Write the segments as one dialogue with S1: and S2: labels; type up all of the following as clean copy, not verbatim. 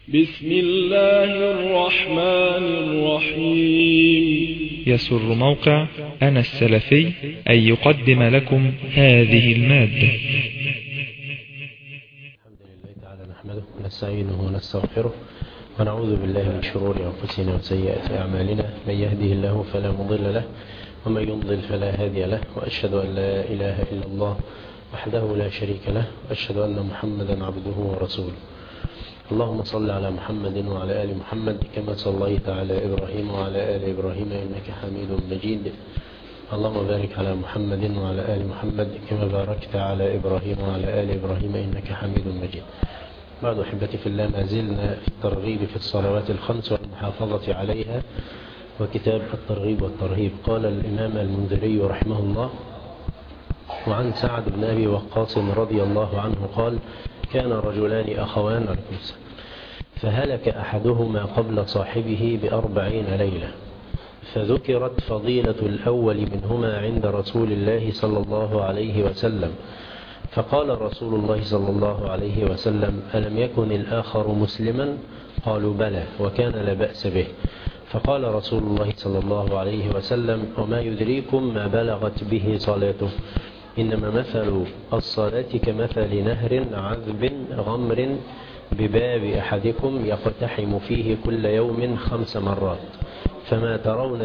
S1: بسم الله الرحمن الرحيم.
S2: يسر موقع أنا السلفي أن يقدم لكم هذه المادة.
S3: الحمد لله تعالى نحمده ونستعينه ونستغفره ونعوذ بالله من شرور أنفسنا وسيئات أعمالنا، من يهده الله فلا مضل له ومن يضلل فلا هادي له، وأشهد أن لا إله إلا الله وحده لا شريك له، وأشهد أن محمدا عبده ورسوله. اللهم صل على محمد وعلى آل محمد كما صليت على إبراهيم وعلى آل إبراهيم إنك حميد مجيد. اللهم بارك على محمد وعلى آل محمد كما باركت على إبراهيم وعلى آل إبراهيم إنك حميد مجيد. بعد أحبتي في الله، ما زلنا في الترغيب في الصلوات الخمس والمحافظة عليها، وكتاب الترغيب والترهيب. قال الإمام المنذري رحمه الله: وعن سعد بن أبي وقاص رضي الله عنه قال: كان رجلان أخوان فهلك أحدهما قبل صاحبه ب40 ليلة، فذكرت فضيلة الأول منهما عند رسول الله صلى الله عليه وسلم، فقال رسول الله صلى الله عليه وسلم: ألم يكن الآخر مسلما؟ قالوا: بلى، وكان لا بأس به. فقال رسول الله صلى الله عليه وسلم: وما يدريكم ما بلغت به صلاته؟ إنما مثل الصلاة كمثل نهر عذب غمر بباب أحدكم يقتحم فيه كل يوم 5 مرات، فما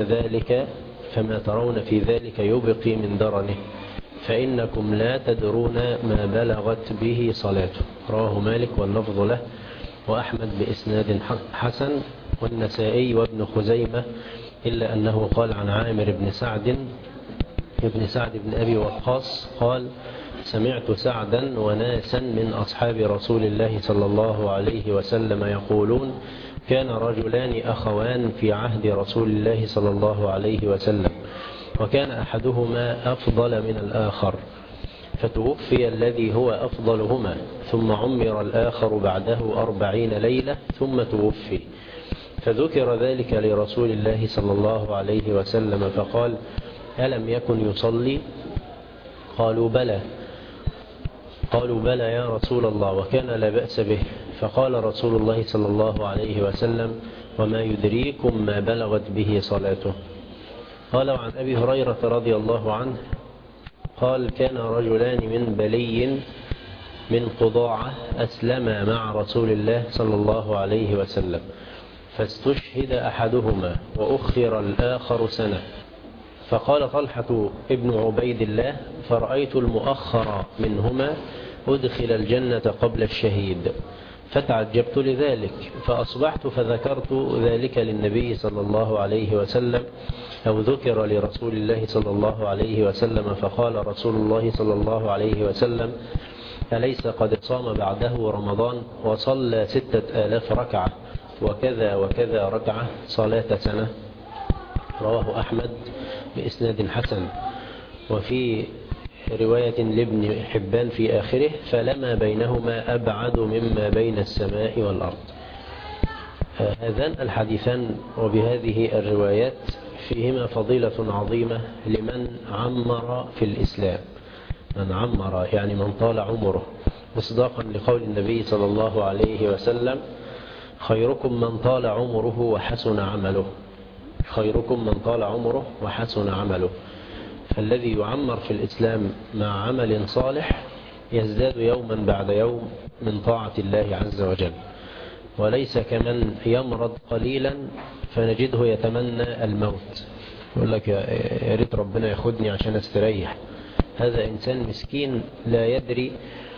S3: ترون في ذلك يبقي من درنه، فإنكم لا تدرون ما بلغت به صلاته. رواه مالك واللفظ له، وأحمد بإسناد حسن، والنسائي وابن خزيمة، إلا أنه قال عن عامر بن سعد بن أبي وقاص قال: سمعت سعدا وناسا من أصحاب رسول الله صلى الله عليه وسلم يقولون: كان رجلان أخوان في عهد رسول الله صلى الله عليه وسلم، وكان أحدهما أفضل من الآخر، فتوفي الذي هو أفضلهما، ثم عمر الآخر بعده 40 ليلة ثم توفي، فذكر ذلك لرسول الله صلى الله عليه وسلم فقال: ألم يكن يصلي؟ قالوا: بلى يا رسول الله، وكان لا بأس به. فقال رسول الله صلى الله عليه وسلم: وما يدريكم ما بلغت به صلاته؟ قال: وعن أبي هريرة رضي الله عنه قال: كان رجلان من بلي من قضاعة أسلما مع رسول الله صلى الله عليه وسلم، فاستشهد أحدهما وأخر الآخر سنة. فقال طلحة ابن عبيد الله: فرأيت المؤخر منهما أدخل الجنة قبل الشهيد، فتعجبت لذلك، فأصبحت فذكرت ذلك للنبي صلى الله عليه وسلم، أو ذكر لرسول الله صلى الله عليه وسلم، فقال رسول الله صلى الله عليه وسلم: أليس قد صام بعده رمضان وصلى 6000 ركعة وكذا وكذا ركعة صلاة سنة؟ رواه أحمد بإسناد حسن. وفي رواية لابن حبان في آخره: فلما بينهما أبعد مما بين السماء والأرض. هذان الحديثان وبهذه الروايات فيهما فضيلة عظيمة لمن عمر في الإسلام. من عمر يعني من طال عمره، مصداقا لقول النبي صلى الله عليه وسلم: خيركم من طال عمره وحسن عمله. خيركم من طال عمره وحسن عمله. فالذي يعمر في الإسلام مع عمل صالح يزداد يوما بعد يوم من طاعة الله عز وجل، وليس كمن يمرض قليلا فنجده يتمنى الموت، يقول لك يا ريت ربنا ياخدني عشان استريح. هذا إنسان مسكين لا يدري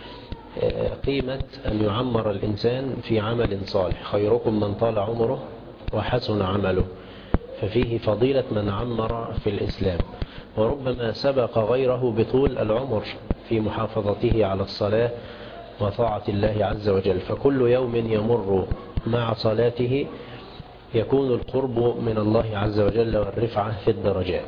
S3: قيمة أن يعمر الإنسان في عمل صالح. خيركم من طال عمره وحسن عمله، ففيه فضيلة من عمر في الإسلام، وربما سبق غيره بطول العمر في محافظته على الصلاة وطاعة الله عز وجل. فكل يوم يمر مع صلاته يكون القرب من الله عز وجل والرفعة في الدرجات.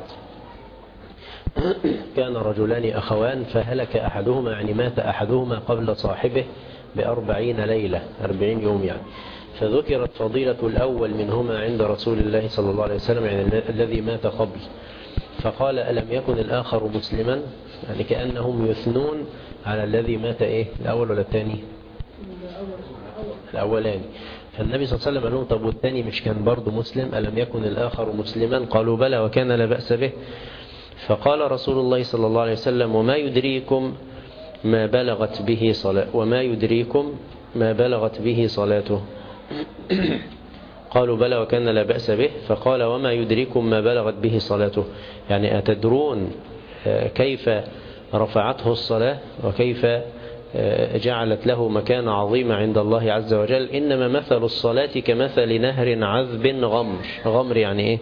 S3: كان رجلان أخوان فهلك أحدهما، يعني مات أحدهما قبل صاحبه ب40 ليلة، 40 يوم يعني، فذكرت فضيلة الأول منهما عند رسول الله صلى الله عليه وسلم، يعني الذي مات قبل، فقال: ألم يكن الآخر مسلما؟ يعني كأنهم يثنون على الذي مات. إيه الأول ولا الثاني؟ الأولاني. فالنبي صلى الله عليه وسلم قال لهم طب والثاني مش كان برضه مسلم؟ ألم يكن الآخر مسلما؟ قالوا بلى وكان لا بأس به. فقال رسول الله صلى الله عليه وسلم وما يدريكم ما بلغت به صلاة وما يدريكم ما بلغت به صلاته؟ قالوا بلى وكان لا بأس به. فقال وما يدريكم ما بلغت به صلاته؟ يعني أتدرون كيف رفعته الصلاة وكيف جعلت له مكان عظيم عند الله عز وجل؟ إنما مثل الصلاة كمثل نهر عذب غمر. غمر يعني إيه؟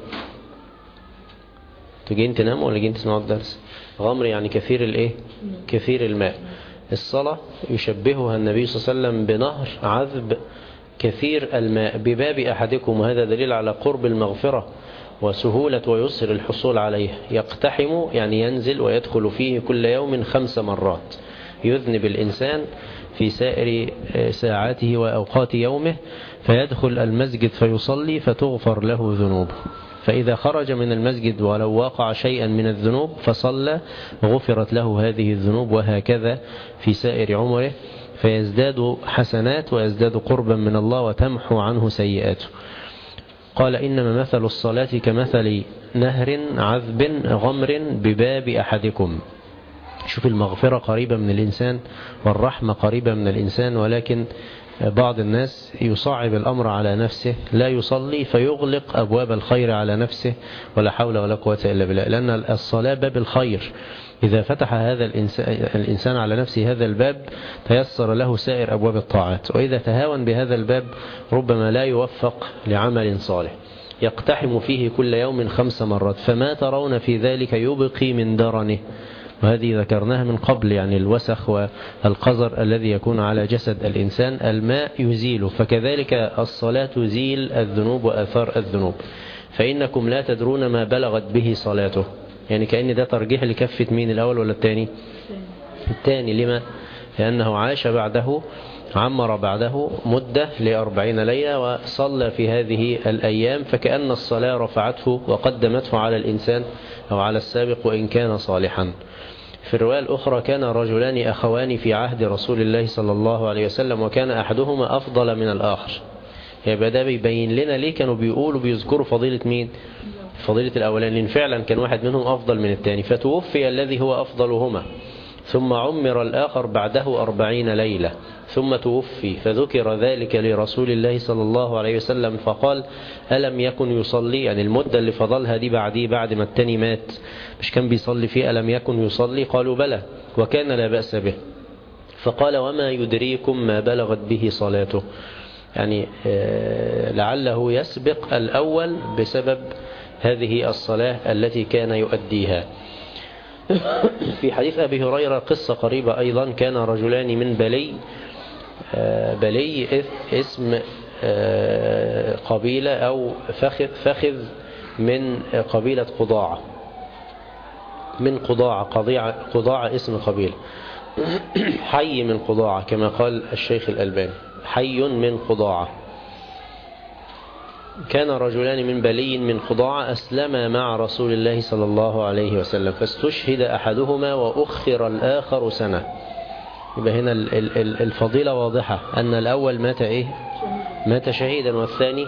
S3: تجين تناموا ولا جين تسمعوا الدرس؟ غمر يعني كثير الإيه؟ كثير الماء. الصلاة يشبهها النبي صلى الله عليه وسلم بنهر عذب كثير الماء بباب أحدكم، وهذا دليل على قرب المغفرة وسهولة ويسر الحصول عليه. يقتحم يعني ينزل ويدخل فيه كل يوم 5 مرات. يذنب الإنسان في سائر ساعاته وأوقات يومه، فيدخل المسجد فيصلي فتغفر له ذنوبه. فإذا خرج من المسجد ولو وقع شيئا من الذنوب فصلى غفرت له هذه الذنوب، وهكذا في سائر عمره، فيزداد حسنات ويزداد قربا من الله وتمحو عنه سيئاته. قال إنما مثل الصلاة كمثل نهر عذب غمر بباب أحدكم. شوف المغفرة قريبة من الإنسان والرحمة قريبة من الإنسان، ولكن بعض الناس يصعب الأمر على نفسه، لا يصلي فيغلق أبواب الخير على نفسه، ولا حول ولا قوة إلا بالله، لأن الصلاة باب الخير. إذا فتح هذا الإنسان على نفسه هذا الباب تيسر له سائر أبواب الطاعات، وإذا تهاون بهذا الباب ربما لا يوفق لعمل صالح. يقتحم فيه كل يوم 5 مرات، فما ترون في ذلك يبقي من درنه. وهذه ذكرناها من قبل، يعني الوسخ والقذر الذي يكون على جسد الإنسان الماء يزيله، فكذلك الصلاة تزيل الذنوب وآثار الذنوب. فإنكم لا تدرون ما بلغت به صلاته، يعني كأن ده ترجيح لكفة مين، الأول ولا الثاني؟ الثاني. لما؟ لأنه عاش بعده، عمر بعده مدة ل40 ليلة وصلى في هذه الأيام، فكأن الصلاة رفعته وقدمته على الإنسان أو على السابق وإن كان صالحا. في الرواية الأخرى كان رجلان أخوان في عهد رسول الله صلى الله عليه وسلم، وكان أحدهما أفضل من الآخر. يبقى ده بيبين لنا ليه كانوا بيذكروا فضيلة مين؟ فضيلة الأولين، لأن فعلا كان واحد منهم أفضل من الثاني. فتوفي الذي هو أفضلهما، ثم عمر الآخر بعده 40 ليلة، ثم توفي. فذكر ذلك لرسول الله صلى الله عليه وسلم فقال ألم يكن يصلي؟ يعني المدة اللي فضلها دي بعد ما التاني مات مش كان بيصلي فيه؟ ألم يكن يصلي؟ قالوا بلى وكان لا بأس به. فقال وما يدريكم ما بلغت به صلاته؟ يعني لعله يسبق الأول بسبب هذه الصلاة التي كان يؤديها. في حديث أبي هريرة قصة قريبة أيضا. كان رجلان من بلي اسم قبيلة أو فخذ من قبيلة قضاعة، من قضاعة اسم قبيلة، حي من قضاعة كما قال الشيخ الألباني، حي من قضاعة. كان رجلان من بلي من قضاعة أسلما مع رسول الله صلى الله عليه وسلم، فاستشهد أحدهما وأخر الآخر سنة. يبقى هنا الفضيلة واضحة، أن الأول مات إيه؟ مات شهيدا، والثاني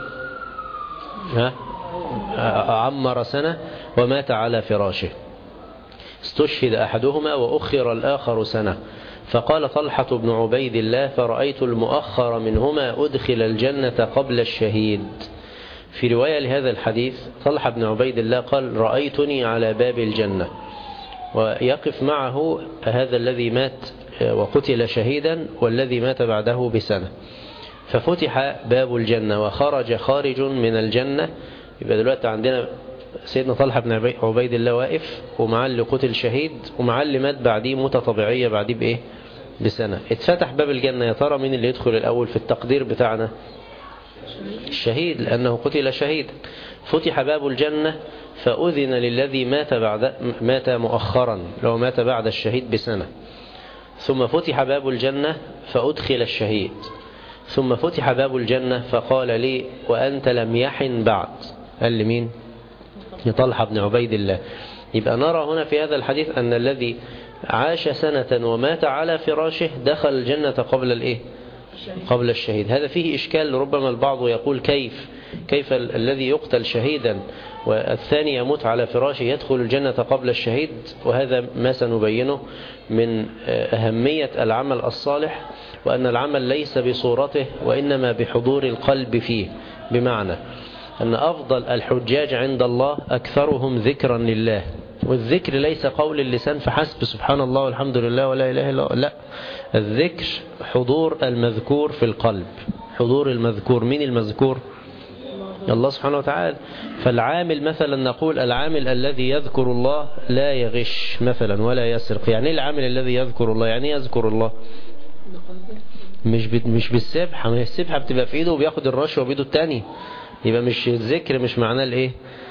S3: عمر سنة ومات على فراشه. استشهد أحدهما وأخر الآخر سنة. فقال طلحة بن عبيد الله فرأيت المؤخر منهما أدخل الجنة قبل الشهيد. في رواية لهذا الحديث طلحة بن عبيد الله قال رأيتني على باب الجنة، ويقف معه هذا الذي مات وقتل شهيدا والذي مات بعده بسنة. ففتح باب الجنة وخرج خارج من الجنة. يبقى دلوقتي عندنا سيدنا طلحة بن عبيد الله واقف، ومعاه اللي قتل شهيد، ومعاه اللي مات بعديه موتة طبيعية بعديه بإيه؟ بسنة. اتفتح باب الجنة. يا ترى مين اللي يدخل الأول في التقدير بتاعنا؟ الشهيد، لأنه قتل شهيد. فتح باب الجنة فأذن للذي مات مؤخرا، لو مات بعد الشهيد بسنة. ثم فتح باب الجنة فأدخل الشهيد. ثم فتح باب الجنة فقال لي وأنت لم يحن بعد. قال لي مين؟ طلحة بن عبيد الله. يبقى نرى هنا في هذا الحديث أن الذي عاش سنة ومات على فراشه دخل الجنة قبل الشهيد. هذا فيه إشكال، ربما البعض يقول كيف الذي يقتل شهيدا والثاني يموت على فراشه يدخل الجنة قبل الشهيد؟ وهذا ما سنبينه من أهمية العمل الصالح، وأن العمل ليس بصورته وإنما بحضور القلب فيه. بمعنى أن أفضل الحجاج عند الله أكثرهم ذكرا لله، والذكر ليس قول اللسان فحسب سبحان الله والحمد لله ولا إله إلا الله، لا، الذكر حضور المذكور في القلب. حضور المذكور، من المذكور؟ الله سبحانه وتعالى. فالعامل مثلا نقول العامل الذي يذكر الله لا يغش مثلا ولا يسرق. يعني العامل الذي يذكر الله يعني يذكر الله مش بالسبحة، ما هي السبحة بتبقى في ايده وبياخد الرشوة بيده التاني، يبقى مش الذكر مش معناه الايه،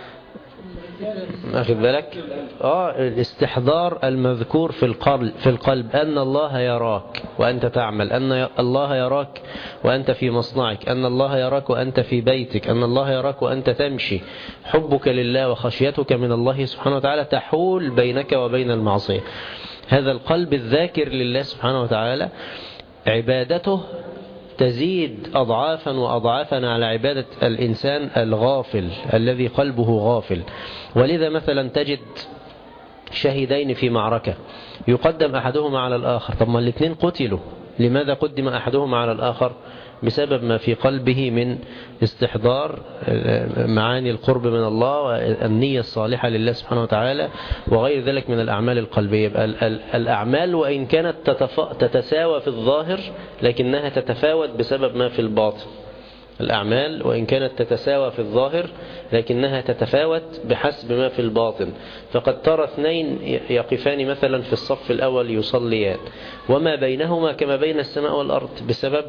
S3: اخذ بالك؟ الاستحضار المذكور في القلب أن الله يراك وأنت تعمل، أن الله يراك وأنت في مصنعك، أن الله يراك وأنت في بيتك، أن الله يراك وأنت تمشي. حبك لله وخشيتك من الله سبحانه وتعالى تحول بينك وبين المعصية. هذا القلب الذاكر لله سبحانه وتعالى عبادته تزيد أضعافا وأضعافا على عبادة الإنسان الغافل الذي قلبه غافل. ولذا مثلا تجد شهيدين في معركة يقدم أحدهما على الآخر، طب ما الاثنين قتلوا، لماذا قدم أحدهما على الآخر؟ بسبب ما في قلبه من استحضار معاني القرب من الله والنية الصالحة لله سبحانه وتعالى وغير ذلك من الأعمال القلبية. الأعمال وإن كانت تتساوى في الظاهر لكنها تتفاوت بسبب ما في الباطن. الأعمال وإن كانت تتساوى في الظاهر لكنها تتفاوت بحسب ما في الباطن. فقد ترى اثنين يقفان مثلا في الصف الأول يصليان وما بينهما كما بين السماء والأرض بسبب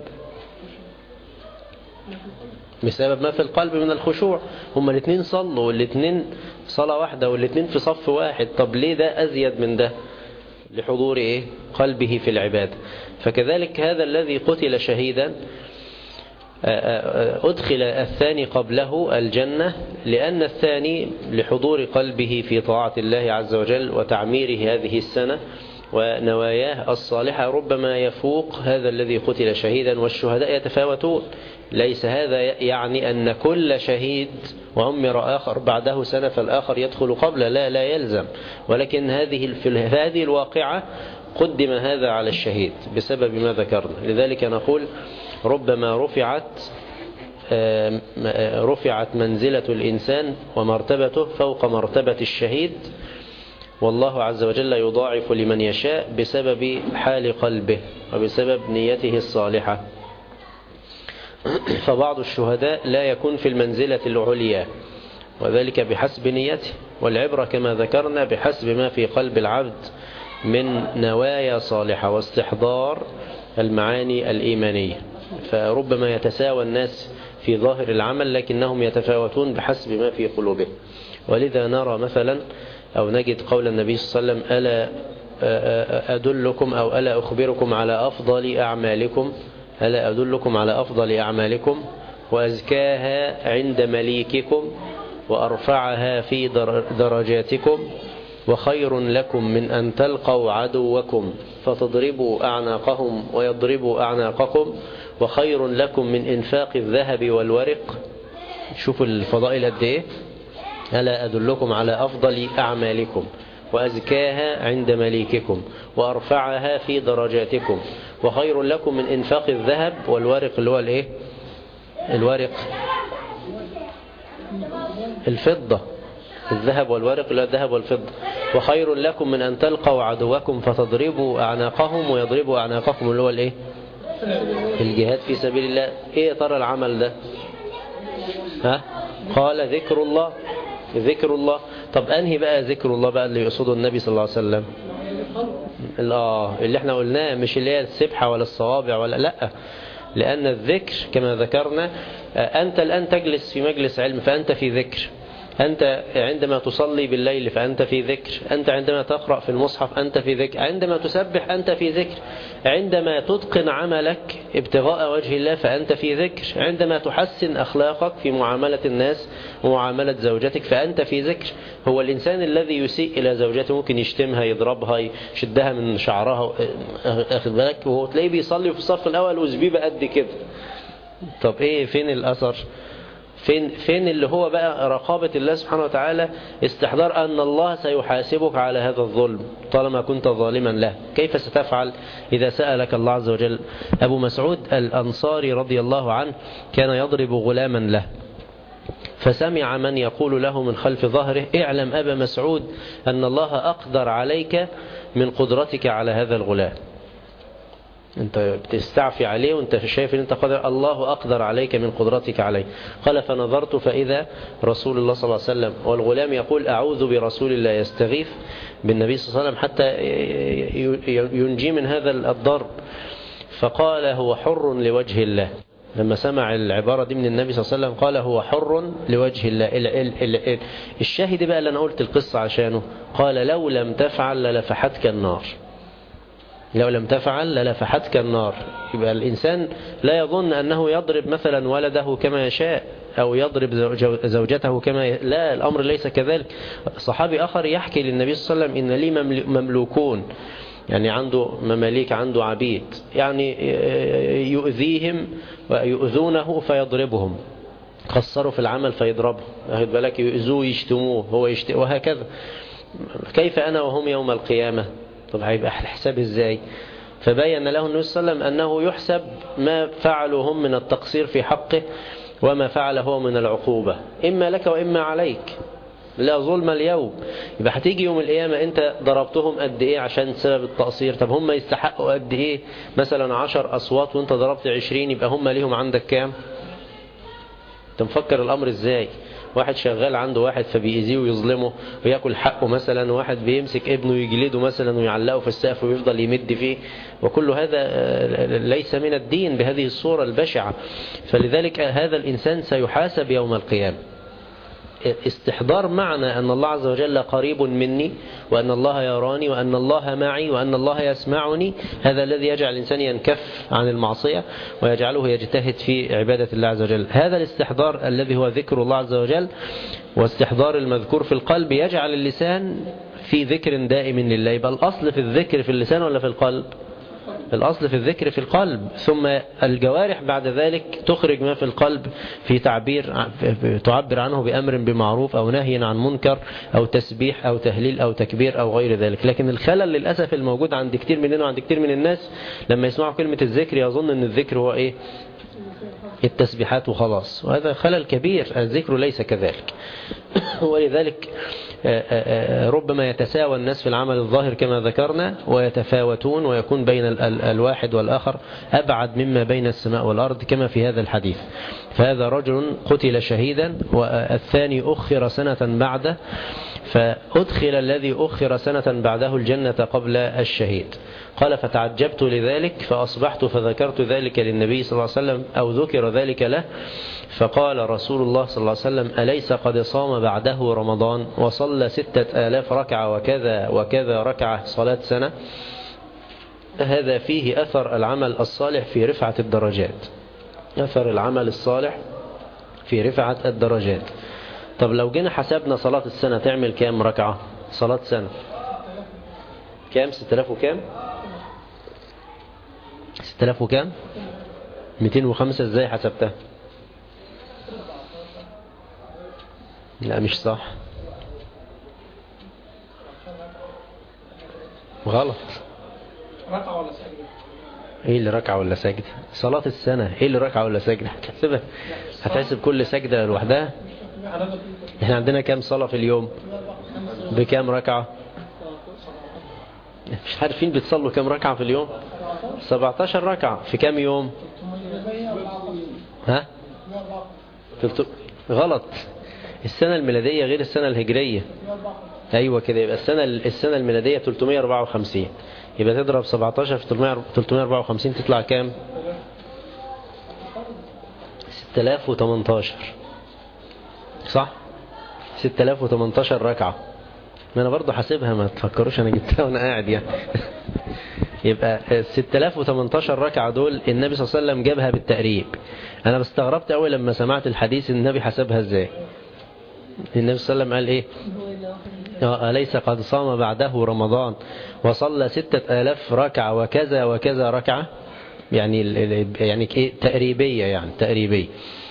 S3: ما في القلب من الخشوع. هما الاثنين صلوا والاثنين صلاة واحدة والاثنين في صف واحد، طب ليه ده أزيد من ده؟ لحضور قلبه في العبادة. فكذلك هذا الذي قتل شهيدا أدخل الثاني قبله الجنة لأن الثاني لحضور قلبه في طاعة الله عز وجل وتعميره هذه السنة ونواياه الصالحة ربما يفوق هذا الذي قتل شهيدا. والشهداء يتفاوتون، ليس هذا يعني أن كل شهيد وعمر آخر بعده سنة فالآخر يدخل قبل، لا يلزم، ولكن في هذه الواقعة قدم هذا على الشهيد بسبب ما ذكرنا. لذلك نقول ربما رفعت منزلة الإنسان ومرتبته فوق مرتبة الشهيد، والله عز وجل يضاعف لمن يشاء بسبب حال قلبه وبسبب نيته الصالحة. فبعض الشهداء لا يكون في المنزلة العليا وذلك بحسب نيته، والعبرة كما ذكرنا بحسب ما في قلب العبد من نوايا صالحة واستحضار المعاني الإيمانية. فربما يتساوى الناس في ظاهر العمل لكنهم يتفاوتون بحسب ما في قلوبهم. ولذا نرى مثلا أو نجد قول النبي صلى الله عليه وسلم ألا أدلكم أو ألا أخبركم على أفضل أعمالكم، ألا أدلكم على أفضل أعمالكم وأزكاها عند مليككم وأرفعها في درجاتكم وخير لكم من أن تلقوا عدوكم فتضربوا أعناقهم ويضربوا أعناقكم وخير لكم من إنفاق الذهب والورق. شوفوا الفضائل قد إيه. ألا أدلكم على أفضل أعمالكم وأزكاها عند مليككم وأرفعها في درجاتكم وخير لكم من إنفاق الذهب والورق اللي هو الإيه؟ الورق الفضة، الذهب والورق اللي هو الذهب والفضة. وخير لكم من أن تلقوا عدوكم فتضربوا أعناقهم ويضربوا أعناقكم اللي هو الإيه؟ الجهاد في سبيل الله. إيه ترى العمل ده؟ قال ذكر الله. ذكر الله. طب أنهي بقى ذكر الله بقى اللي يقصده النبي صلى الله عليه وسلم؟ اللي احنا قلناه، مش اللي هي السبحة ولا الصوابع ولا لا، لأن الذكر كما ذكرنا أنت الآن تجلس في مجلس علم فأنت في ذكر، أنت عندما تصلي بالليل فأنت في ذكر، أنت عندما تقرأ في المصحف أنت في ذكر، عندما تسبح أنت في ذكر، عندما تتقن عملك ابتغاء وجه الله فأنت في ذكر، عندما تحسن أخلاقك في معاملة الناس ومعاملة زوجتك فأنت في ذكر. هو الإنسان الذي يسيء إلى زوجته ممكن يشتمها، يضربها، يشدها من شعرها، أخذ بالك، وهو تلاقيه بيصلي في الصف الأول وزبيبة قد كده. طب إيه فين الأثر؟ فين اللي هو بقى رقابة الله سبحانه وتعالى، استحضار أن الله سيحاسبك على هذا الظلم طالما كنت ظالما له. كيف ستفعل إذا سألك الله عز وجل؟ أبو مسعود الأنصاري رضي الله عنه كان يضرب غلاما له، فسمع من يقول له من خلف ظهره: اعلم أبا مسعود أن الله أقدر عليك من قدرتك على هذا الغلام. انت بتستعفي عليه وانت شايف ان انت قادر، الله اقدر عليك من قدرتك عليه. قال: فنظرت فاذا رسول الله صلى الله عليه وسلم والغلام يقول: اعوذ برسول الله، يستغيث بالنبي صلى الله عليه وسلم حتى ينجي من هذا الضرب. فقال: هو حر لوجه الله. لما سمع العبارة دي من النبي صلى الله عليه وسلم قال: هو حر لوجه الله. الشاهد بقى اللي انا قلت القصة عشانه، قال: لو لم تفعل للفحتك النار، لو لم تفعل للفحتك النار. يبقى الإنسان لا يظن أنه يضرب مثلا ولده كما يشاء أو يضرب زوجته كما لا، الأمر ليس كذلك. صحابي آخر يحكي للنبي صلى الله عليه وسلم: إن لي مملوكون، يعني عنده مماليك، عنده عبيد، يعني يؤذيهم ويؤذونه فيضربهم، قصروا في العمل فيضربهم، أخذ بالك، يؤذوه يشتموه هو وهكذا. كيف أنا وهم يوم القيامة؟ طب هيبقى الحساب ازاي؟ فبين له النبي صلى الله عليه وسلم أنه يحسب ما فعلوا هم من التقصير في حقه وما فعل هو من العقوبة، إما لك وإما عليك، لا ظلم اليوم. يبقى هتيجي يوم القيامة أنت ضربتهم قد إيه عشان سبب التقصير؟ طب هم يستحقوا قد إيه؟ مثلا 10 أصوات وأنت ضربت 20، يبقى هم ليهم عندك كام؟ أنت مفكر الأمر إزاي؟ واحد شغال عنده واحد فبيأذيه ويظلمه ويأكل حقه مثلا، واحد بيمسك ابنه ويجلده مثلا ويعلقه في السقف ويفضل يمد فيه، وكل هذا ليس من الدين بهذه الصورة البشعة. فلذلك هذا الإنسان سيحاسب يوم القيامة. استحضار معنى أن الله عز وجل قريب مني، وأن الله يراني، وأن الله معي، وأن الله يسمعني، هذا الذي يجعل الإنسان ينكف عن المعصية ويجعله يجتهد في عبادة الله عز وجل. هذا الاستحضار الذي هو ذكر الله عز وجل واستحضار المذكور في القلب يجعل اللسان في ذكر دائم لله. يبقى الأصل في الذكر في اللسان ولا في القلب؟ الأصل في الذكر في القلب، ثم الجوارح بعد ذلك تخرج ما في القلب في تعبر عنه بأمر بمعروف أو نهي عن منكر أو تسبيح أو تهليل أو تكبير أو غير ذلك. لكن الخلل للأسف الموجود عند كتير مننا وعند كتير من الناس لما يسمعوا كلمة الذكر يظن أن الذكر هو إيه؟ التسبيحات وخلاص، وهذا خلل كبير. الذكر ليس كذلك. ولذلك ربما يتساوى الناس في العمل الظاهر كما ذكرنا ويتفاوتون، ويكون بين الواحد والآخر أبعد مما بين السماء والأرض كما في هذا الحديث. فهذا رجل قتل شهيدا والثاني أخر سنة بعده، فأدخل الذي أخر سنة بعده الجنة قبل الشهيد. قال: فتعجبت لذلك فأصبحت فذكرت ذلك للنبي صلى الله عليه وسلم أو ذكر ذلك له، فقال رسول الله صلى الله عليه وسلم: أليس قد صام بعده رمضان وصلى 6000 ركعة وكذا وكذا ركعة صلاة سنة؟ هذا فيه أثر العمل الصالح في رفعة الدرجات، أثر العمل الصالح في رفعة الدرجات. طب لو جينا حسبنا صلاة السنة تعمل كام ركعة؟ صلاة سنة كام؟ 6000 وكام؟ 6000 وكام؟ 205. ازاي حسبتها؟ لا مش صح، غلط.
S4: ركعة ولا سجدة؟
S3: ايه اللي ركعة ولا سجدة؟ صلاة السنة ايه اللي ركعة ولا سجدة؟ هتحسبها؟ هتحسب كل سجدة لوحدها؟ احنا عندنا كام صلاة في اليوم؟ بكام ركعة؟ مش عارفين بتصلوا كام ركعة في اليوم؟ 17 ركعة في كام يوم؟ ها؟ غلط. السنة الميلادية غير السنة الهجرية. ايوه كده، يبقى السنة الميلادية 354، يبقى تضرب 17 في 354 تطلع كام؟ 6018. صح؟ 6018 ركعة. ما أنا برضو حاسبها، ما تفكروش أنا جبتها وأنا قاعد يعني. يبقى 6018 ركعة دول النبي صلى الله عليه وسلم جابها بالتقريب. أنا استغربت أول لما سمعت الحديث النبي حسبها إزاي. النبي صلى الله عليه وسلم قال إيه؟ أليس قد صام بعده رمضان وصلى 6000 ركعة وكذا وكذا ركعة، يعني إيه تقريبية، يعني تقريبية.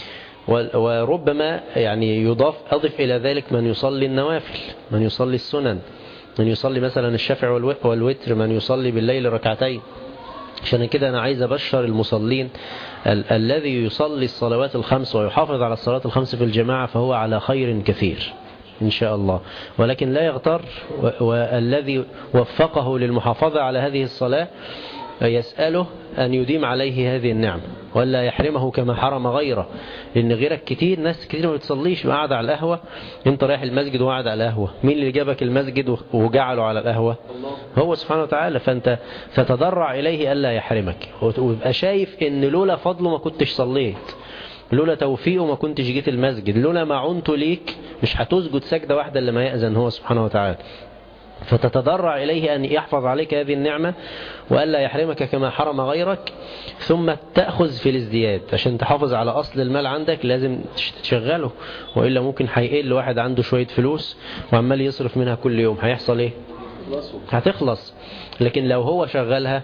S3: وربما يعني أضف إلى ذلك من يصلي النوافل، من يصلي السنن، من يصلي مثلا الشفع والوتر، من يصلي بالليل ركعتين. عشان كده أنا عايز أبشر المصلين الذي يصلي الصلوات الخمس ويحافظ على الصلوات الخمس في الجماعة فهو على خير كثير إن شاء الله، ولكن لا يغتر. والذي وفقه للمحافظة على هذه الصلاة يسأله أن يديم عليه هذه النعمة ولا يحرمه كما حرم غيره. لأن غيرك كتير، ناس كتير ما بتصليش وقاعد على القهوة. انت رايح المسجد وقاعد على القهوة، مين اللي جابك المسجد وجعله على القهوة؟ هو سبحانه وتعالى. فانت تتضرع إليه ألا يحرمك، ويبقى شايف ان لولا فضله ما كنتش صليت، لولا توفيقه ما كنتش جيت المسجد، لولا معونته ليك مش هتسجد سجدة واحدة لما يأذن هو سبحانه وتعالى. فتتضرع إليه أن يحفظ عليك هذه النعمة وألا يحرمك كما حرم غيرك. ثم تأخذ في الازدياد عشان تحافظ على أصل المال عندك، لازم تشغله، وإلا ممكن هيقل. واحد عنده شوية فلوس وعمال يصرف منها كل يوم، هيحصل إيه؟ هتخلص. لكن لو هو شغلها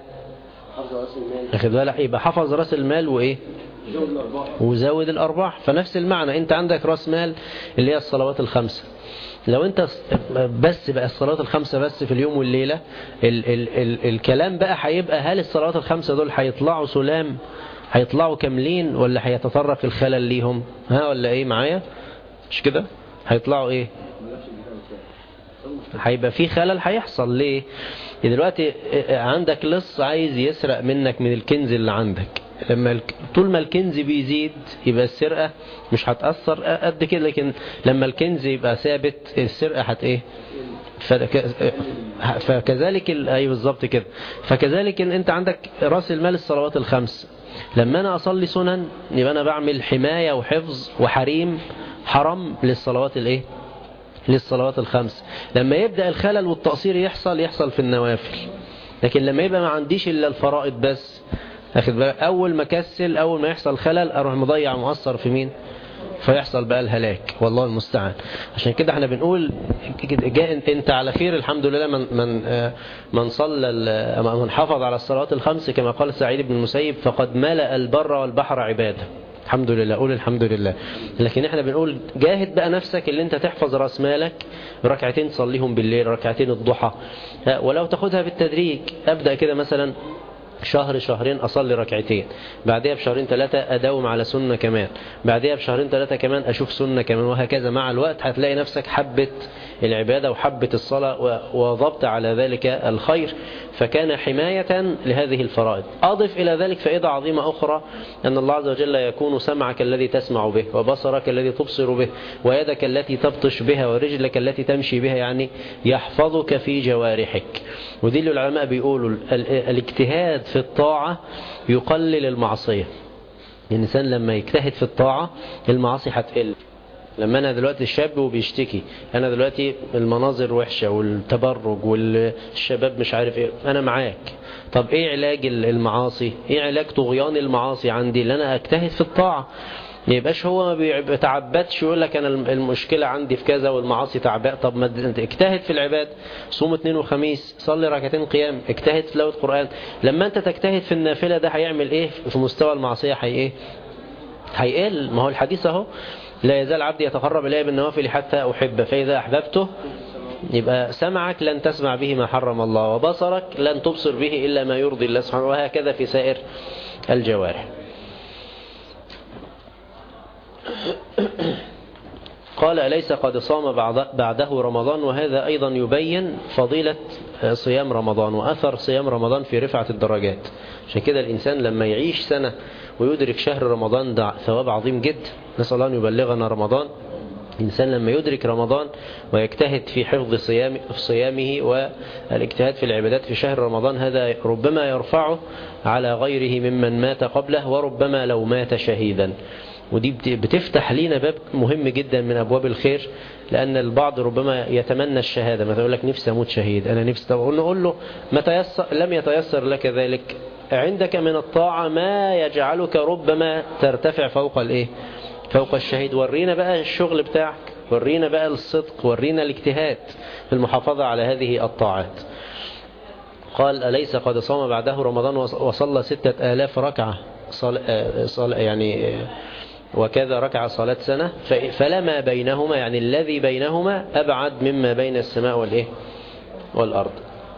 S3: أخذ بالك يبقى حفظ رأس المال وإيه؟ وزود الأرباح. فنفس المعنى، أنت عندك رأس مال اللي هي الصلوات الخمسة. لو انت بس بقى الصلوات الخمسة بس في اليوم والليلة، الكلام بقى هيبقى هل الصلوات الخمسة دول هيطلعوا سلام، هيطلعوا كاملين، ولا هيتطرق الخلل ليهم؟ ها ولا ايه معايا؟ مش كده؟ هيطلعوا ايه؟ هيبقى في خلل هيحصل. ليه؟ دلوقتي عندك لص عايز يسرق منك من الكنز اللي عندك. لما طول ما الكنز بيزيد يبقى السرقة مش هتأثر قد كده، لكن لما الكنز يبقى ثابت السرقة ايه؟ فكذلك اي بالظبط كده. فكذلك انت عندك راس المال الصلوات الخمس. لما انا اصلي سنن يبقى انا بعمل حماية وحفظ وحريم حرم للصلوات للصلوات الخمس. لما يبدأ الخلل والتقصير يحصل في النوافل. لكن لما يبقى ما عنديش الا الفرائض بس، أخذ بالك، أول ما كسل، أول ما يحصل خلل أروح مضيع مؤثر في مين؟ فيحصل بقى الهلاك، والله المستعان. عشان كده احنا بنقول انت على خير الحمد لله من صلى من حافظ على الصلوات الخمس كما قال سعيد بن المسيب فقد ملأ البر والبحر عباده. الحمد لله، قول الحمد لله. لكن احنا بنقول جاهد بقى نفسك اللي انت تحفظ راس مالك، ركعتين تصليهم بالليل، ركعتين الضحى، ولو تاخدها بالتدريج. ابدأ كده مثلا شهر شهرين أصلي ركعتين، بعدها بشهرين ثلاثة أداوم على سنة كمان، بعدها بشهرين ثلاثة كمان أشوف سنة كمان، وهكذا. مع الوقت هتلاقي نفسك حبت العبادة وحبت الصلاة وضبط على ذلك الخير، فكان حماية لهذه الفرائض. أضف إلى ذلك فائدة عظيمة أخرى، أن الله عز وجل يكون سمعك الذي تسمع به، وبصرك الذي تبصر به، ويدك التي تبطش بها، ورجلك التي تمشي بها، يعني يحفظك في جوارحك. ودي اللي العلماء بيقولوا الاجتهاد في الطاعة يقلل المعصية. الإنسان لما يجتهد في الطاعة المعاصي هتقل. لما أنا دلوقتي الشاب وبيشتكي، أنا دلوقتي المناظر وحشة والتبرج والشباب مش عارف إيه، أنا معاك. طب إيه علاج المعاصي؟ إيه علاج طغيان المعاصي عندي؟ اللي أنا أجتهد في الطاعة. ما يبقاش هو ما بيتعبدش ويقول لك أنا المشكلة عندي في كذا والمعاصي تعباء. طب ما انت اجتهد في العباد، صوم اثنين وخميس، صلي ركعتين قيام، اجتهد في تلاوة قرآن. لما أنت تجتهد في النافلة ده هيعمل إيه في مستوى المعصية؟ هيقل. ما هو الحديث أهو، لا يزال عبدي يتقرب إلي بالنوافل حتى أحبه، فإذا أحببته يبقى سمعك لن تسمع به ما حرم الله، وبصرك لن تبصر به إلا ما يرضي الله سبحانه، وهكذا في سائر الجوارح. قال أليس قد صام بعده رمضان؟ وهذا أيضا يبين فضيلة صيام رمضان وأثر صيام رمضان في رفعة الدرجات. عشان كده الإنسان لما يعيش سنة ويدرك شهر رمضان ده ثواب عظيم جدا، نسأل الله أن يبلغنا رمضان. الإنسان لما يدرك رمضان ويجتهد في حفظ صيامه والاجتهاد في العبادات في شهر رمضان، هذا ربما يرفعه على غيره ممن مات قبله، وربما لو مات شهيدا. ودي بتفتح لينا باب مهم جدا من أبواب الخير، لأن البعض ربما يتمنى الشهادة، مثلا يقول لك نفسي أموت شهيد، أنا نفسي. نقول له لم يتيسر لك ذلك، عندك من الطاعة ما يجعلك ربما ترتفع فوق الشهيد. ورينا بقى الشغل بتاعك، ورينا بقى الصدق، ورينا الاجتهاد في المحافظة على هذه الطاعات. قال أليس قد صام بعده رمضان وصلى 6000 ركعة يعني وكذا ركعة صلاة سنة، فلما بينهما يعني الذي بينهما أبعد مما بين السماء والأرض.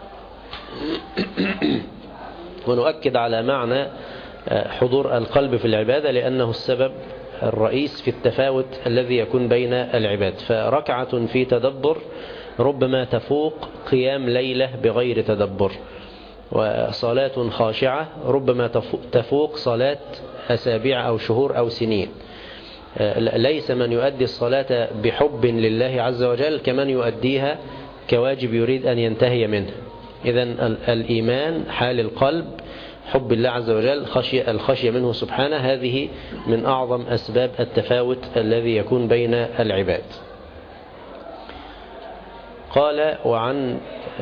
S3: ونؤكد على معنى حضور القلب في العبادة، لأنه السبب الرئيس في التفاوت الذي يكون بين العباد. فركعة في تدبر ربما تفوق قيام ليلة بغير تدبر، وصلاة خاشعة ربما تفوق صلاة أسابيع أو شهور أو سنين. ليس من يؤدي الصلاة بحب لله عز وجل كمن يؤديها كواجب يريد أن ينتهي منه. إذن الإيمان حال القلب، حب الله عز وجل، الخشية منه سبحانه، هذه من أعظم أسباب التفاوت الذي يكون بين العباد. قال وعن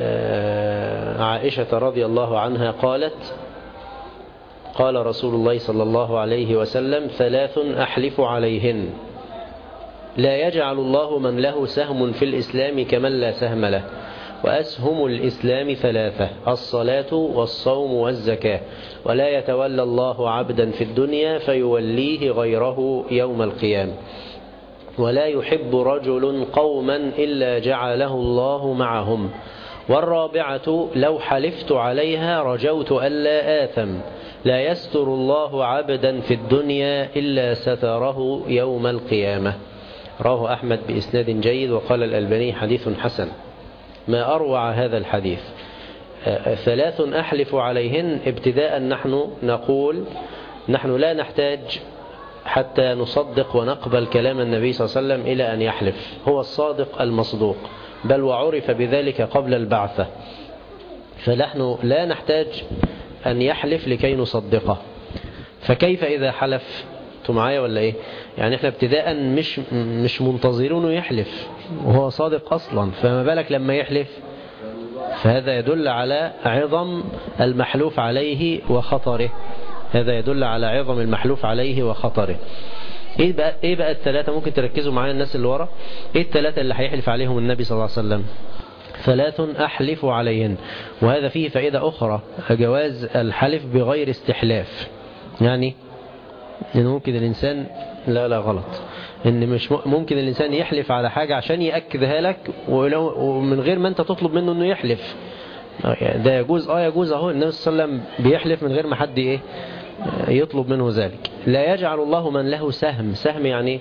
S3: عائشة رضي الله عنها قالت قال رسول الله صلى الله عليه وسلم 3 أحلف عليهن لا يجعل الله من له سهم في الإسلام كمن لا سهم له، وأسهم الإسلام 3: الصلاة والصوم والزكاة، ولا يتولى الله عبدا في الدنيا فيوليه غيره يوم القيامة، ولا يحب رجل قوما إلا جعله الله معهم، والرابعة لو حلفت عليها رجوت ألا آثم، لا يستر الله عبدا في الدنيا إلا ستره يوم القيامة. رواه أحمد بإسناد جيد، وقال الألباني حديث حسن. ما أروع هذا الحديث. 3 أحلف عليهن. ابتداء نحن نقول نحن لا نحتاج حتى نصدق ونقبل كلام النبي صلى الله عليه وسلم إلى أن يحلف، هو الصادق المصدوق، بل وعرف بذلك قبل البعثة، فنحن لا نحتاج أن يحلف لكي نصدقه. فكيف إذا حلف؟ انتوا معايا ولا إيه؟ يعني احنا ابتداء مش منتظرونه يحلف وهو صادق أصلا، فما بالك لما يحلف؟ فهذا يدل على عظم المحلوف عليه وخطره. هذا يدل على عظم المحلوف عليه وخطره. ايه بقى الثلاثة؟ ممكن تركزوا معايا الناس اللي ورا. ايه الثلاثة اللي هيحلف عليهم النبي صلى الله عليه وسلم؟ 3 أحلف عليهن. وهذا فيه فائدة أخرى، جواز الحلف بغير استحلاف. يعني إن ممكن الإنسان لا غلط، إن مش ممكن الإنسان يحلف على حاجة عشان يأكدها لك ومن غير ما أنت تطلب منه إنه يحلف. ده يجوز يجوز أهو. النبي صلى الله عليه وسلم بيحلف من غير ما حد يطلب منه ذلك. لا يجعل الله من له سهم يعني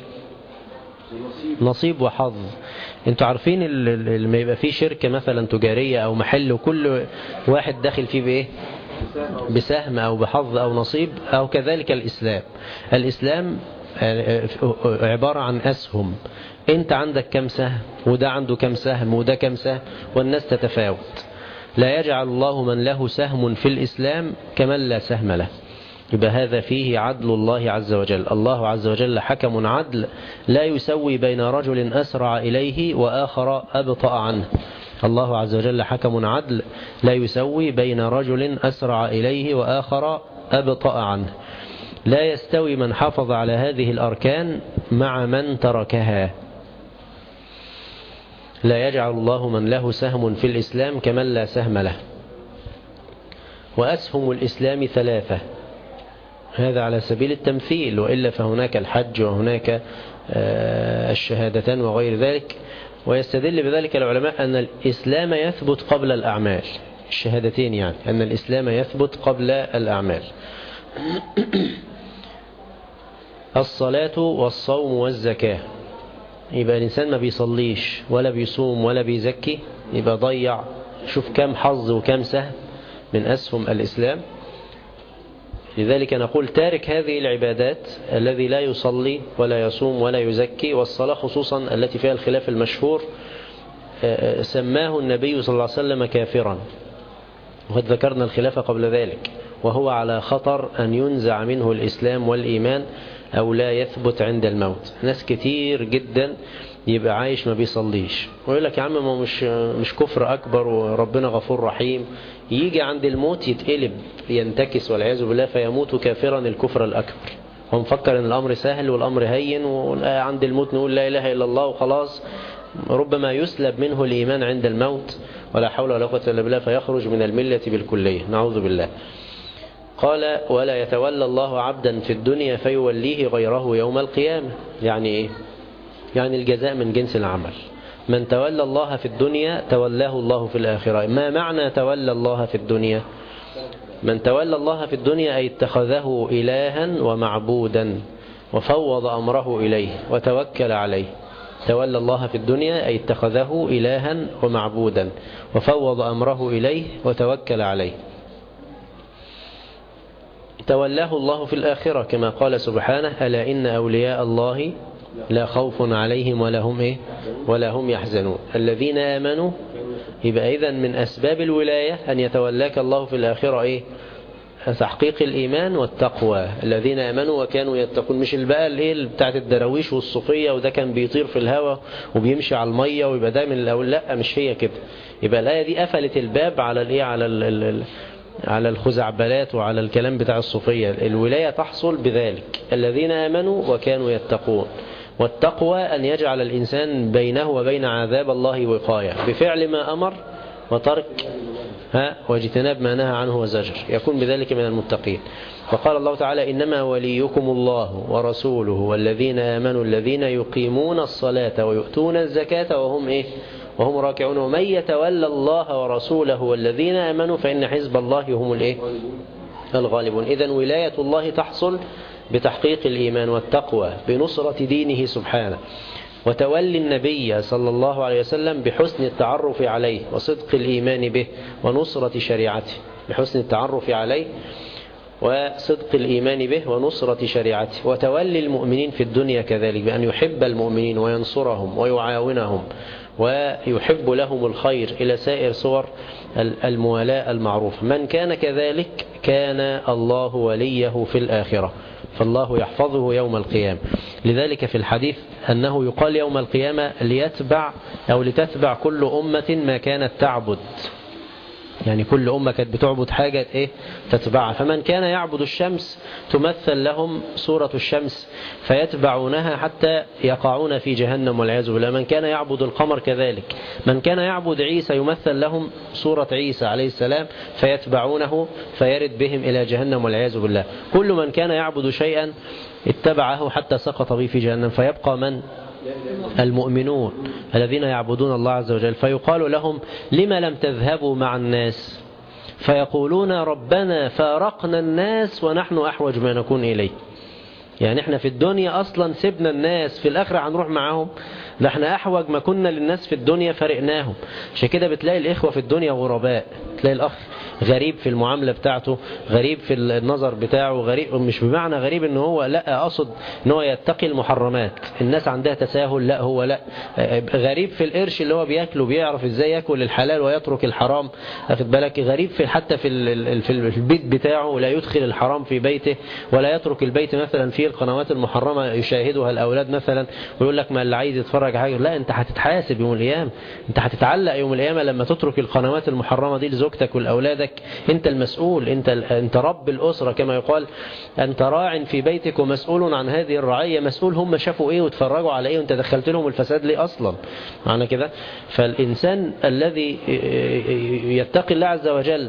S3: نصيب وحظ. انتوا عارفين لما يبقى فيه شركة مثلا تجارية أو محل، وكل واحد داخل فيه بإيه؟ بسهم أو بحظ أو نصيب. أو كذلك الإسلام عبارة عن أسهم. انت عندك كم سهم، وده عنده كم سهم، وده كم سهم، والناس تتفاوت. لا يجعل الله من له سهم في الإسلام كمن لا سهم له. يبقى هذا فيه عدل الله عز وجل. الله عز وجل حكم عدل، لا يسوي بين رجل أسرع إليه وآخر أبطأ عنه. الله عز وجل حكم عدل، لا يسوي بين رجل أسرع إليه وآخر أبطأ عنه. لا يستوي من حافظ على هذه الأركان مع من تركها. لا يجعل الله من له سهم في الإسلام كمن لا سهم له. وأسهم الإسلام 3. هذا على سبيل التمثيل، وإلا فهناك الحج وهناك الشهادتان وغير ذلك. ويستدل بذلك العلماء أن الإسلام يثبت قبل الأعمال. الشهادتين يعني أن الإسلام يثبت قبل الأعمال. الصلاة والصوم والزكاة. يبقى الإنسان ما بيصليش ولا بيصوم ولا بيزكي، يبقى ضيع. شوف كم حظ وكم سهم من أسهم الإسلام. لذلك نقول تارك هذه العبادات الذي لا يصلي ولا يصوم ولا يزكي، والصلاة خصوصا التي فيها الخلاف المشهور، سماه النبي صلى الله عليه وسلم كافرا، وقد ذكرنا الخلاف قبل ذلك، وهو على خطر أن ينزع منه الإسلام والإيمان أو لا يثبت عند الموت. ناس كتير جدا يبقى عايش ما بيصليش ويقول لك يا عم ما مش كفر أكبر وربنا غفور رحيم، يجي عند الموت يتقلب ينتكس والعياذ بالله فيموت كافرا الكفر الأكبر. هو مفكر ان الأمر سهل والأمر هين، وعند الموت نقول لا إله إلا الله وخلاص. ربما يسلب منه الإيمان عند الموت ولا حول ولا قوة إلا بالله فيخرج من الملة بالكلية، نعوذ بالله. قال ولا يتولى الله عبدا في الدنيا فيوليه غيره يوم القيامة. يعني إيه؟ يعني الجزاء من جنس العمل. من تولى الله في الدنيا تولاه الله في الآخرة. ما معنى تولى الله في الدنيا؟ من تولى الله في الدنيا أي اتخذه إلها ومعبودا وفوض أمره إليه وتوكل عليه. تولى الله في الدنيا أي اتخذه إلها ومعبودا وفوض أمره إليه وتوكل عليه. تولاه الله في الآخرة كما قال سبحانه ألا إن أولياء الله لا خوف عليهم ولا هم يحزنون. الذين آمنوا، يبقى إذن من أسباب الولاية أن يتولاك الله في الآخرة تحقيق الإيمان والتقوى. الذين آمنوا وكانوا يتقون. مش البقى بتاعت الدراويش والصوفية وده كان بيطير في الهواء وبيمشي على المية ويبقى ده من الأول. لا، مش هي كده. يبقى الآية دي قفلت الباب على على الخزعبلات وعلى الكلام بتاع الصوفية. الولاية تحصل بذلك. الذين آمنوا وكانوا يتقون. والتقوى أن يجعل الإنسان بينه وبين عذاب الله وقاية بفعل ما أمر وترك واجتناب ما نهى عنه وزجر، يكون بذلك من المتقين. وقال الله تعالى إنما وليكم الله ورسوله والذين آمنوا الذين يقيمون الصلاة ويؤتون الزكاة وهم راكعون ومن يتولى الله ورسوله والذين آمنوا فإن حزب الله هم الغالبون. إذن ولاية الله تحصل بتحقيق الإيمان والتقوى بنصرة دينه سبحانه، وتولي النبي صلى الله عليه وسلم بحسن التعرف عليه وصدق الإيمان به ونصرة شريعته. بحسن التعرف عليه وصدق الإيمان به ونصرة شريعته. وتولي المؤمنين في الدنيا كذلك بأن يحب المؤمنين وينصرهم ويعاونهم ويحب لهم الخير إلى سائر صور الموالاة المعروفة. من كان كذلك كان الله وليه في الآخرة، فالله يحفظه يوم القيامة. لذلك في الحديث أنه يقال يوم القيامة لتتبع كل أمة ما كانت تعبد. يعني كل أمة كانت بتعبد حاجة تتبعها. فمن كان يعبد الشمس تمثل لهم صورة الشمس فيتبعونها حتى يقعون في جهنم والعياذ بالله. من كان يعبد القمر كذلك. من كان يعبد عيسى يمثل لهم صورة عيسى عليه السلام فيتبعونه فيرد بهم إلى جهنم والعياذ بالله. كل من كان يعبد شيئا اتبعه حتى سقط به في جهنم. فيبقى من؟ المؤمنون الذين يعبدون الله عز وجل. فيقال لهم لما لم تذهبوا مع الناس؟ فيقولون ربنا فارقنا الناس ونحن أحوج ما نكون إليه. يعني احنا في الدنيا أصلا سبنا الناس، في الآخرة هنروح معهم؟ ده احنا أحوج ما كنا للناس في الدنيا فرقناهم. عشان كده بتلاقي الإخوة في الدنيا غرباء. تلاقي الأخ غريب في المعاملة بتاعته، غريب في النظر بتاعه، غريب مش بمعنى غريب ان هو لا، أقصد ان هو يتقي المحرمات. الناس عندها تساهل، لا هو لا. غريب في القرش اللي هو بياكله، بيعرف ازاي ياكل الحلال ويترك الحرام. أخذ بالك؟ غريب في حتى في البيت بتاعه، لا يدخل الحرام في بيته ولا يترك البيت مثلا فيه القنوات المحرمة يشاهدها الأولاد مثلا ويقول لك ما اللي عايز يتفرج حاجة. لا، انت هتتحاسب يوم القيامة. انت هتتعلق يوم القيامة لما تترك القنوات المحرمة دي لزوجتك ولأولادك. انت المسؤول، انت رب الأسرة كما يقال. انت راع في بيتك ومسؤول عن هذه الرعية. مسؤول هم شافوا ايه وتفرجوا على ايه وانت دخلت لهم الفساد ليه اصلا. معنى كده فالإنسان الذي يتقي الله عز وجل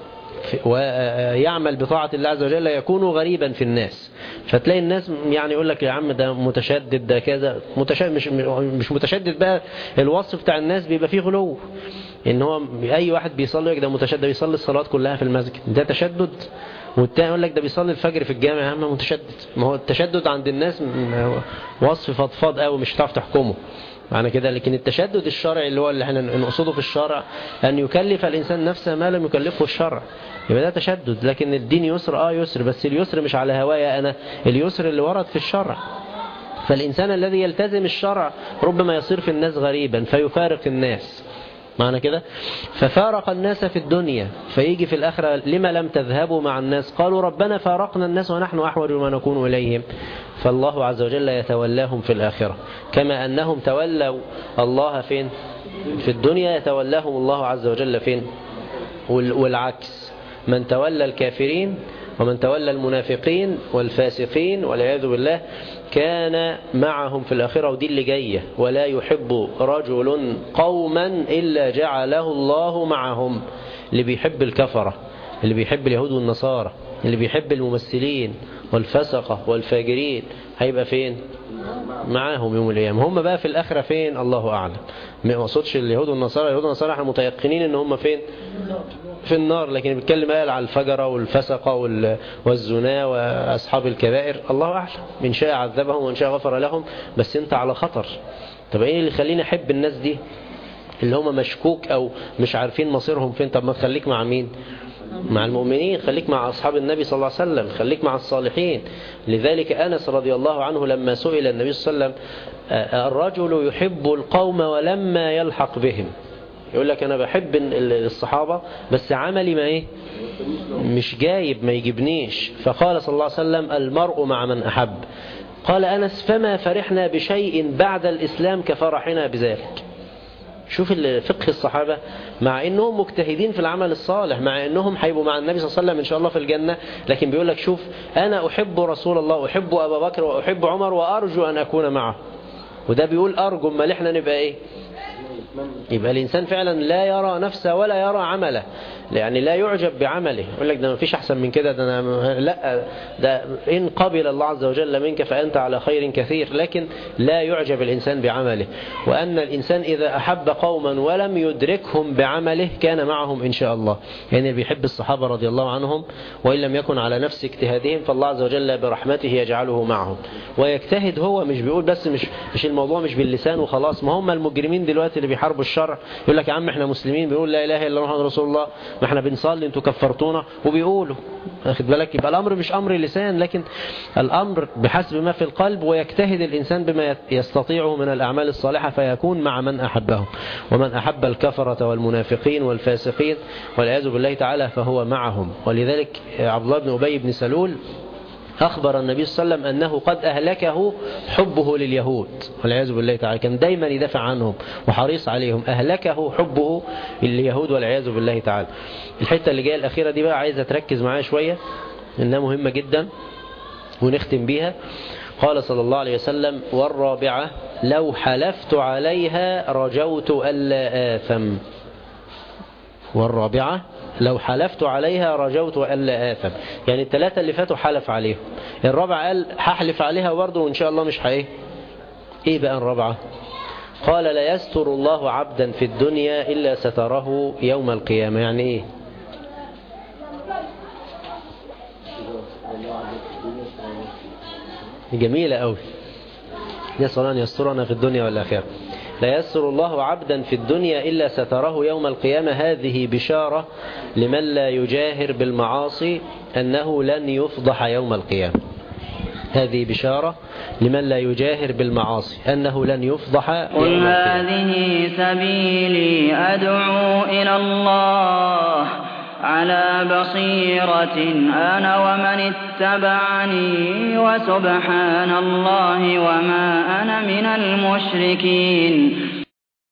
S3: ويعمل بطاعة الله عز وجل يكون غريبا في الناس. فتلاقي الناس يعني يقول لك يا عم ده متشدد، ده كذا مش متشدد. بقى الوصف بتاع الناس بيبقى فيه غلو، ان هو اي واحد بيصلي يقول ده متشدد، بيصلي الصلوات كلها في المسجد، ده تشدد. والتاني يقول لك ده بيصلي الفجر في الجامع، يا عم متشدد. ما هو التشدد عند الناس وصف فضفاض قوي مش هتعرف تحكمه معنى كده. لكن التشدد الشرعي اللي هو اللي احنا نقصده في الشرع أن يكلف الإنسان نفسه ما لم يكلفه الشرع، يبقى ده تشدد. لكن الدين يسر، يسر، بس اليسر مش على هوايا أنا، اليسر اللي ورد في الشرع. فالإنسان الذي يلتزم الشرع ربما يصير في الناس غريبا فيفارق الناس. معنى كده. ففارق الناس في الدنيا، فيجي في الآخرة لما لم تذهبوا مع الناس؟ قالوا ربنا فارقنا الناس ونحن أحوج ما نكون إليهم. فالله عز وجل يتولاهم في الآخرة، كما أنهم تولوا الله فين؟ في الدنيا يتولاهم الله عز وجل فين؟ والعكس، من تولى الكافرين ومن تولى المنافقين والفاسقين والعياذ بالله كان معهم في الآخرة. ودي اللي جاية: ولا يحب رجل قوما إلا جعله الله معهم. اللي بيحب الكفرة، اللي بيحب اليهود والنصارى، اللي بيحب الممثلين والفسقة والفاجرين، هيبقى فين؟ معاهم يوم القيامة. هم بقى في الآخرة فين؟ الله أعلم. ما اقصدش اليهود والنصارى، اليهود والنصارى احنا متيقنين ان هم فين؟ في النار. لكن بيتكلم قال على الفجرة والفسقة والزنا وأصحاب الكبائر، الله أعلم، من شاء عذبهم ومن شاء غفر لهم. بس انت على خطر. طب ايه اللي يخليني احب الناس دي اللي هم مشكوك او مش عارفين مصيرهم فين؟ طب ما تخليك مع مين؟ مع المؤمنين، خليك مع أصحاب النبي صلى الله عليه وسلم، خليك مع الصالحين. لذلك أنس رضي الله عنه لما سئل النبي صلى الله عليه وسلم: الرجل يحب القوم ولما يلحق بهم، يقول لك أنا بحب الصحابة بس عملي ما إيه؟ مش جايب، ما يجيبنيش. فقال صلى الله عليه وسلم: المرء مع من أحب. قال أنس: فما فرحنا بشيء بعد الإسلام كفرحنا بذلك. شوف فقه الصحابة، مع انهم مجتهدين في العمل الصالح، مع انهم هيبقوا مع النبي صلى الله عليه وسلم ان شاء الله في الجنة، لكن بيقول لك شوف انا احب رسول الله، احب ابا بكر، واحب عمر، وارجو ان اكون معه. وده بيقول ارجو، امال احنا نبقى ايه؟ يبقى الانسان فعلا لا يرى نفسه ولا يرى عمله، يعني لا يعجب بعمله، يقول لك ده ما فيش احسن من كده، ده انا لا، ده ان قبل الله عز وجل منك فانت على خير كثير. لكن لا يعجب الانسان بعمله. وان الانسان اذا احب قوما ولم يدركهم بعمله كان معهم ان شاء الله. يعني بيحب الصحابه رضي الله عنهم وان لم يكن على نفس اجتهادهم، فالله عز وجل برحمته يجعله معهم ويجتهد هو. مش بيقول بس مش الموضوع مش باللسان وخلاص. ما هم المجرمين دلوقتي اللي بيحاربوا الشرع يقول لك يا عم احنا مسلمين، بيقول لا اله الا الله محمد رسول الله، ما احنا بنصلي، انتوا كفرتونا، وبيقولوا اخد بالك. يبقى الامر مش امر لسان، لكن الامر بحسب ما في القلب، ويجتهد الانسان بما يستطيعه من الاعمال الصالحه فيكون مع من احبهم. ومن احب الكفره والمنافقين والفاسقين والعياذ بالله تعالى فهو معهم. ولذلك عبد الله بن ابي بن سلول أخبر النبي صلى الله عليه وسلم أنه قد أهلكه حبه لليهود والعياذ بالله تعالى. كان دايما يدافع عنهم وحريص عليهم. أهلكه حبه لليهود والعياذ بالله تعالى. الحتة اللي جاية الأخيرة دي بقى عايزة تركز معايا شوية، إنها مهمة جدا ونختم بيها. قال صلى الله عليه وسلم: والرابعة لو حلفت عليها رجوت ألا آثم. والرابعة لو حلفت عليها رجوت ألا آثم. يعني الثلاثة اللي فاتوا حلف عليهم، الرابعة قال هحلف عليها برضه وإن شاء الله مش هإيه. إيه بقى الرابعة؟ قال: لا يستر الله عبدا في الدنيا إلا ستره يوم القيامة. يعني إيه؟ جميلة أوي. نسأل الله أن يسترنا في الدنيا والآخرة. لا يستر الله عبدا في الدنيا إلا ستره يوم القيامة. هذه بشارة لمن لا يجاهر بالمعاصي أنه لن يفضح يوم القيامة. هذه بشارة لمن لا يجاهر بالمعاصي أنه لن يفضح يوم القيامة.
S5: قل هذه سبيلي أدعو إلى الله على بصيرة أنا ومن اتبعني وسبحان الله وما أنا من المشركين.